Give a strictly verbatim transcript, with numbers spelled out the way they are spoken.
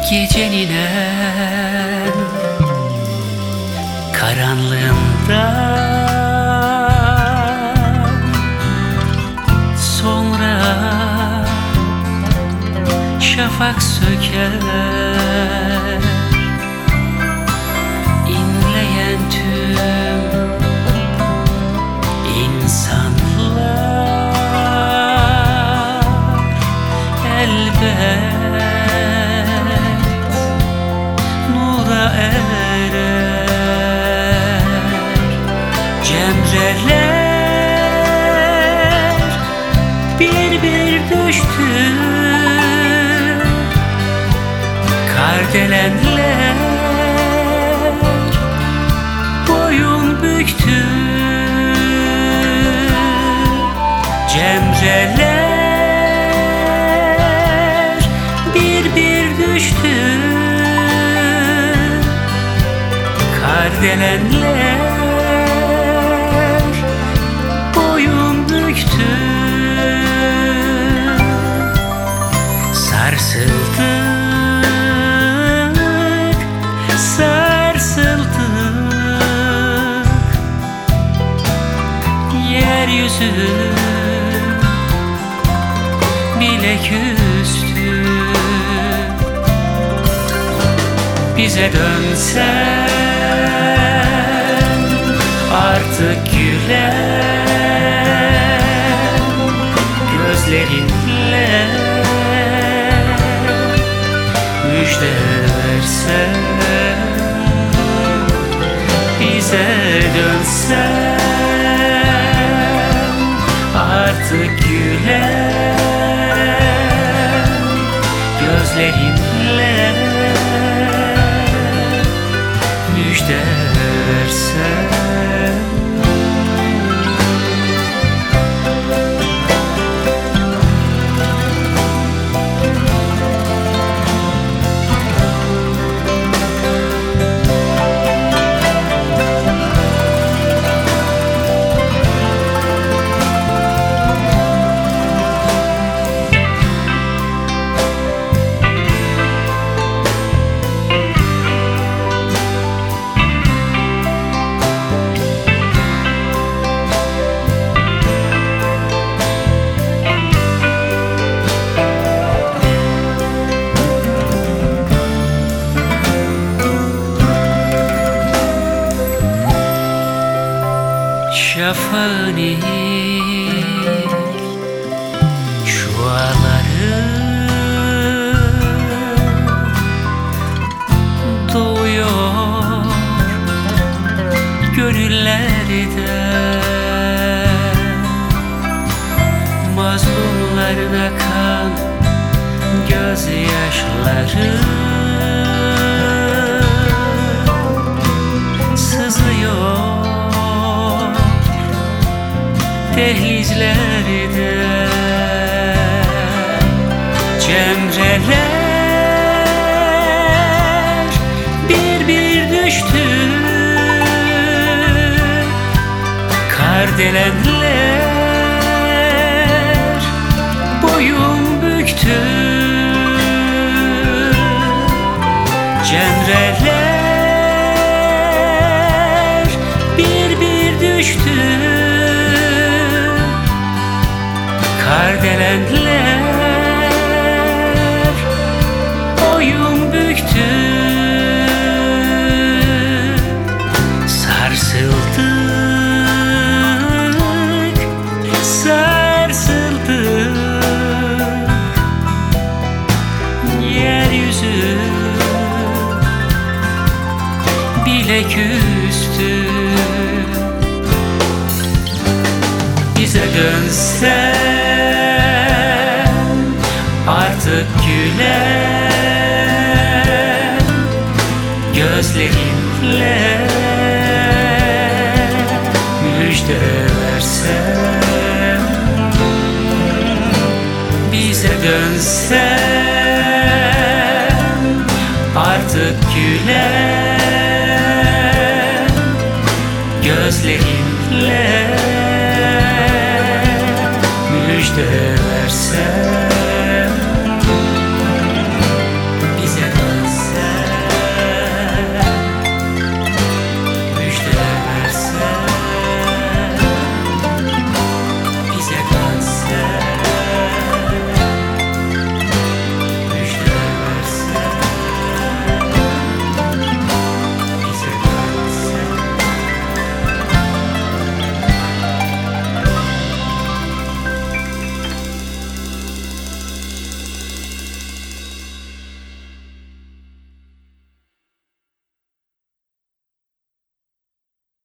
Gecenin en karanlığında sonra şafak söker, inleyen tüm insanlar elbet erer. Cemreler bir bir düştü, kardelenler boyun büktü. Cemreler bir bir düştü, kardelenler boyun büktü. Sarsıldık, sarsıldık, yeryüzü bile küstü. Bize dönsen artık gülen gözlerinle müjde versen, bize dönsen artık gülen gözlerinle müjde versen. Şafağın ilk şuaları doğuyor gönüllerde, mazlumların akan gözyaşları sızıyor dehlizlerde. Cemreler bir bir düştü, kardelenler boyun büktü. Cemreler bir bir düştü, kardelenler boyun büktü. Sarsıldık, sarsıldık, yeryüzü bile küstü. Bize dönsen artık gülen gözlerinle müjde versen, bize dönsen artık gülen gözlerinle müjde